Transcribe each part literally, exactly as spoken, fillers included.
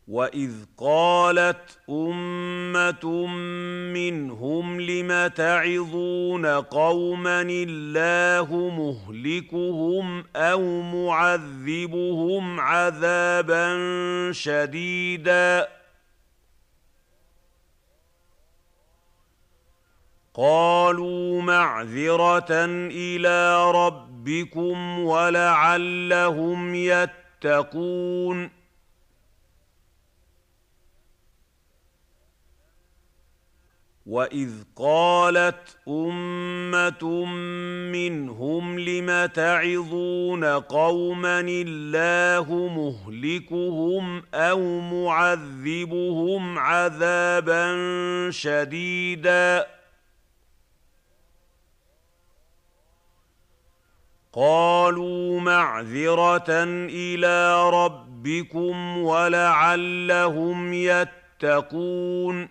وَإِذْ قَالَتْ أُمَّةٌ مِّنْهُمْ لِمَ تَعِظُونَ قَوْمًا اللَّهُ مُهْلِكُهُمْ أَوْ مُعَذِّبُهُمْ عَذَابًا شَدِيدًا ۖ قَالُوا مَعْذِرَةً إِلَىٰ رَبِّكُمْ وَلَعَلَّهُمْ يَتَّقُونَ. وَإِذْ قَالَتْ أُمَّةٌ مِّنْهُمْ لِمَ تَعِظُونَ قَوْمًا اللَّهُ مُهْلِكُهُمْ أَوْ مُعَذِّبُهُمْ عَذَابًا شَدِيدًا ۖ قَالُوا مَعْذِرَةً إِلَىٰ رَبِّكُمْ وَلَعَلَّهُمْ يَتَّقُونَ.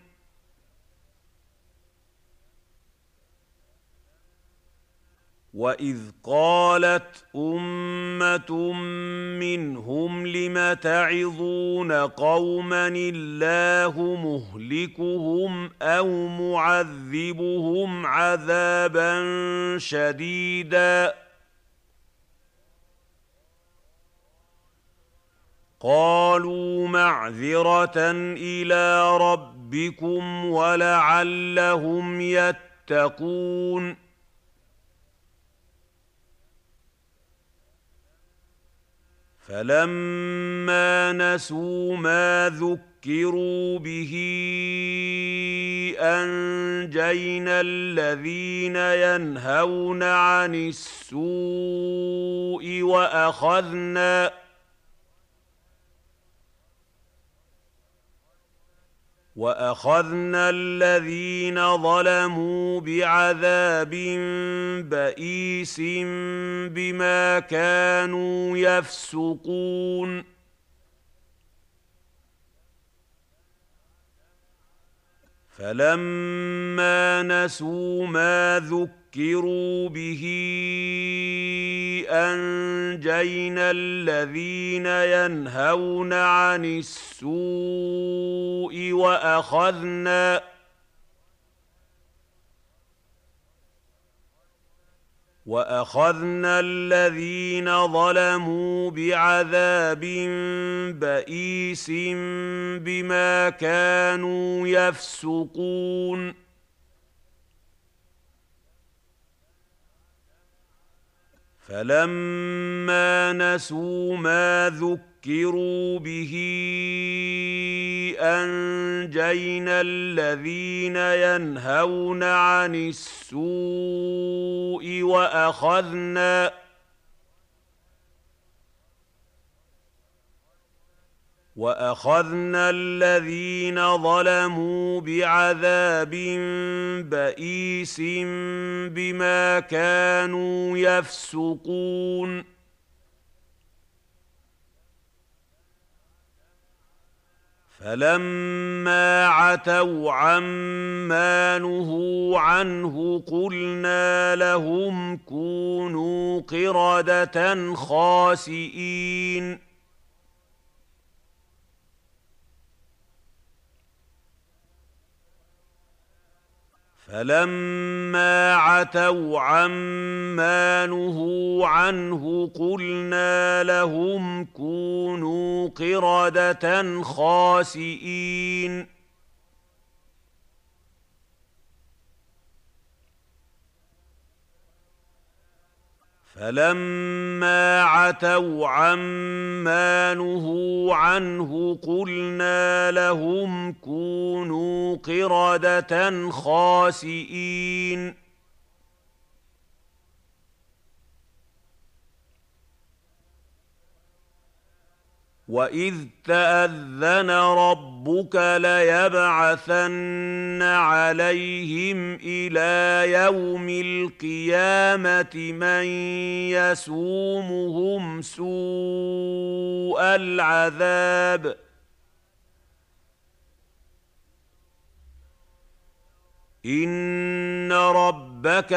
وَإِذْ قَالَتْ أُمَّةٌ مِّنْهُمْ لِمَ تَعِظُونَ قَوْمًا اللَّهُ مُهْلِكُهُمْ أَوْ مُعَذِّبُهُمْ عَذَابًا شَدِيدًا ۖ قَالُوا مَعْذِرَةً إِلَىٰ رَبِّكُمْ وَلَعَلَّهُمْ يَتَّقُونَ. فَلَمَّا نَسُوا مَا ذُكِّرُوا بِهِ أَنجَيْنَا الَّذِينَ يَنْهَوْنَ عَنِ السُّوءِ وَأَخَذْنَا وَأَخَذْنَا الَّذِينَ ظَلَمُوا بِعَذَابٍ بَئِيسٍ بِمَا كَانُوا يَفْسُقُونَ. فَلَمَّا نَسُوا مَا ذُكِّرُوا بِهِ أَنجَيْنَا الَّذِينَ يَنْهَوْنَ عَنِ السُّوءِ وَأَخَذْنَا وَأَخَذْنَا الَّذِينَ ظَلَمُوا بِعَذَابٍ بَئِيسٍ بِمَا كَانُوا يَفْسُقُونَ. فَلَمَّا نَسُوا مَا ذُكِّرُوا بِهِ أَنجَيْنَا الَّذِينَ يَنْهَوْنَ عَنِ السُّوءِ وَأَخَذْنَا وَأَخَذْنَا الَّذِينَ ظَلَمُوا بِعَذَابٍ بَئِيسٍ بِمَا كَانُوا يَفْسُقُونَ. فَلَمَّا عَتَوْا عَمَّا نُهُوا عَنْهُ قُلْنَا لَهُمْ كُونُوا قِرَدَةً خَاسِئِينَ. فَلَمَّا عَتَوْا عَمَّا نُهُوا عَنْهُ قُلْنَا لَهُمْ كُونُوا قِرَدَةً خَاسِئِينَ. فَلَمَّا عَتَوْا عَمَّا نُهُوا عَنْهُ قُلْنَا لَهُمْ كُونُوا قِرَدَةً خَاسِئِينَ. وَإِذْ تَأَذَّنَ رَبُّكَ لَيَبْعَثَنَّ عَلَيْهِمْ إِلَىٰ يَوْمِ الْقِيَامَةِ مَن يَسُومُهُمْ سُوءَ الْعَذَابِ ۗ إِنَّ رَبَّكَ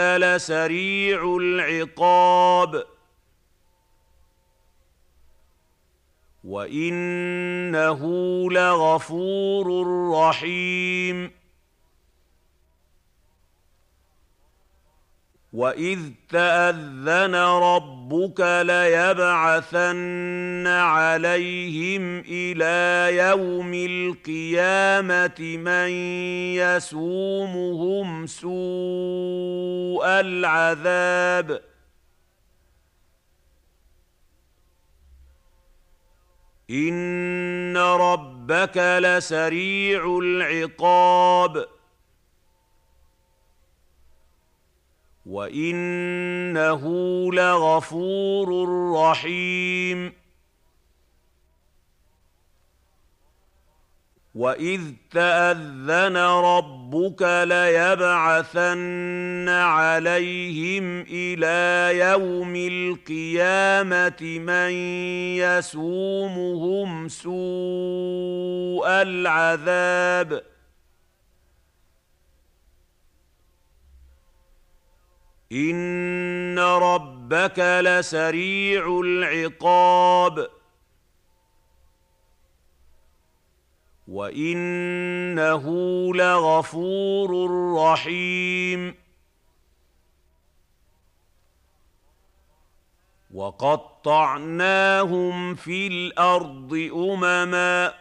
لَسَرِيعُ الْعِقَابِ وإنه لغفور رحيم وإذ تأذن ربك ليبعثن عليهم إلى يوم القيامة من يسومهم سوء العذاب إن ربك لسريع العقاب وإنه لغفور رحيم وإذ تأذن ربك ليبعثن عليهم إلى يوم القيامة من يسومهم سوء العذاب إن ربك لسريع العقاب وإنه لغفور رحيم وقطعناهم في الأرض أمماً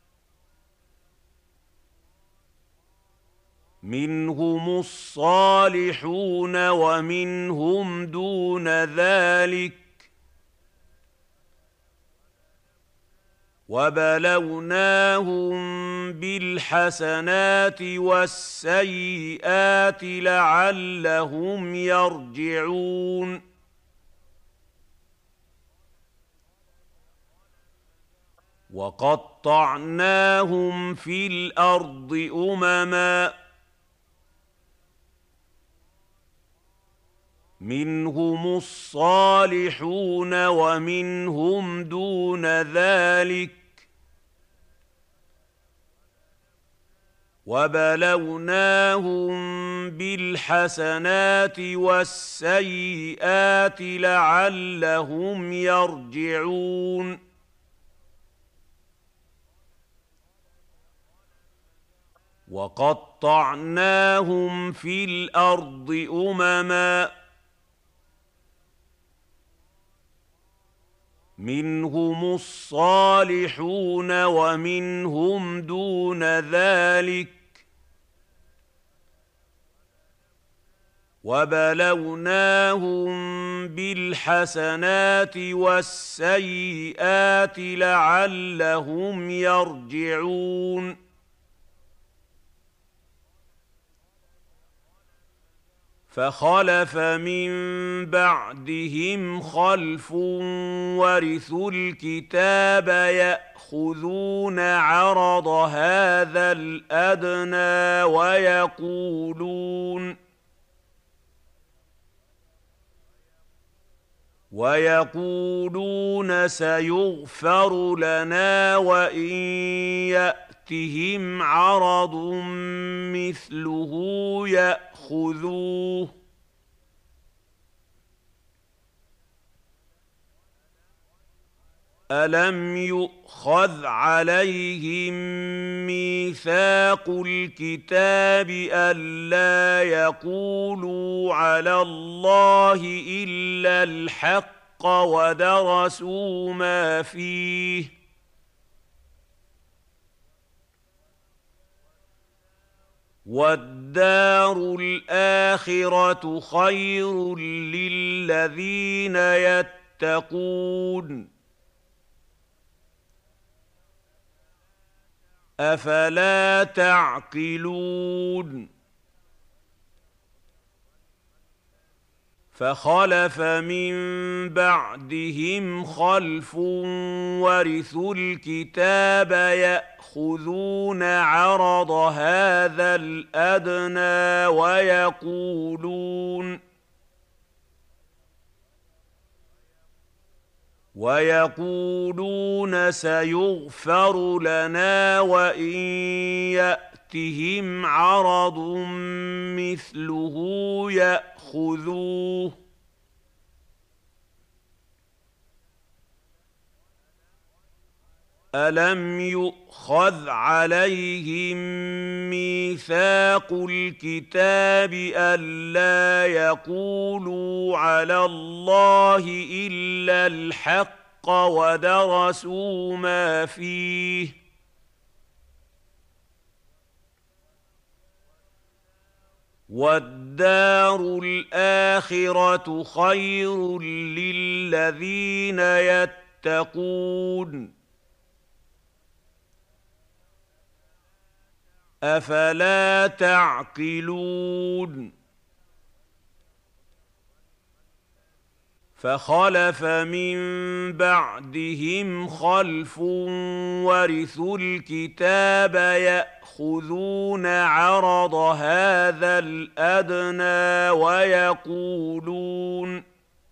منهم الصالحون ومنهم دون ذلك وبلوناهم بالحسنات والسيئات لعلهم يرجعون وقطعناهم في الأرض أمماً منهم الصالحون ومنهم دون ذلك وبلوناهم بالحسنات والسيئات لعلهم يرجعون وقطعناهم في الأرض أمماً منهم الصالحون ومنهم دون ذلك وبلوناهم بالحسنات والسيئات لعلهم يرجعون فخلف من بعدهم خلف ورثوا الكتاب يأخذون عرض هذا الأدنى ويقولون ويقولون سيغفر لنا وإن يأتهم عرض مثله يأخذوه ألم يؤخذ عليهم ميثاق الكتاب ألا يقولوا على الله إلا الحق ودرسوا ما فيه والدار الآخرة خير للذين يتقون أفلا تعقلون فخلف من بعدهم خلف ورثوا الكتاب يأخذون عرض هذا الأدنى ويقولون ويقولون سيغفر لنا وإن يأتهم عرض مثله يأخذوه ألم يؤخذ عليهم ميثاق الكتاب ألا يقولوا على الله إلا الحق ودرسوا ما فيه والدار الآخرة خير للذين يتقون أفلا تعقلون فخلف من بعدهم خلف ورثوا الكتاب يأخذون عرض هذا الأدنى ويقولون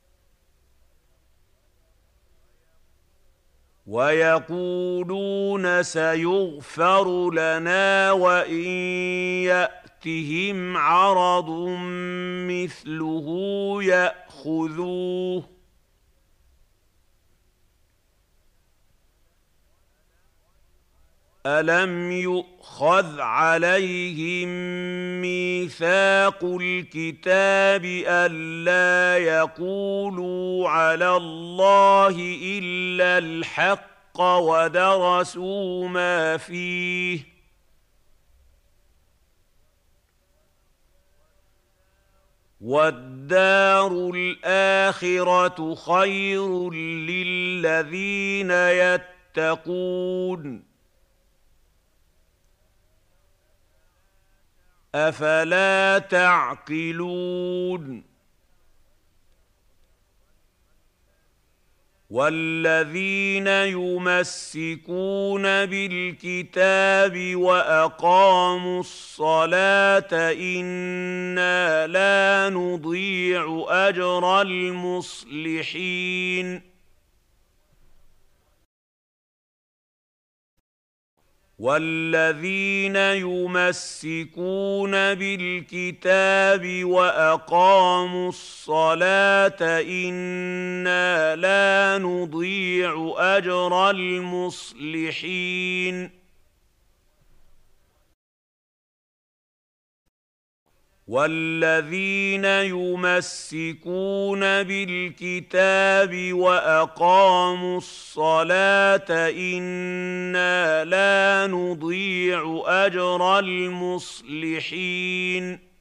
ويقولون سيغفر لنا وإن يأتهم عرض مثله يأخذوه ألم يؤخذ عليهم ميثاق الكتاب ألا يقولوا على الله إلا الحق ودرسوا ما فيه والدار الآخرة خير للذين يتقون أفلا تعقلون والذين يمسكون بالكتاب وأقاموا الصلاة إنا لا نضيع أجر المصلحين والذين يمسكون بالكتاب وأقاموا الصلاة إنا لا نضيع أجر المصلحين والذين يمسكون بالكتاب وأقاموا الصلاة إنا لا نضيع أجر المصلحين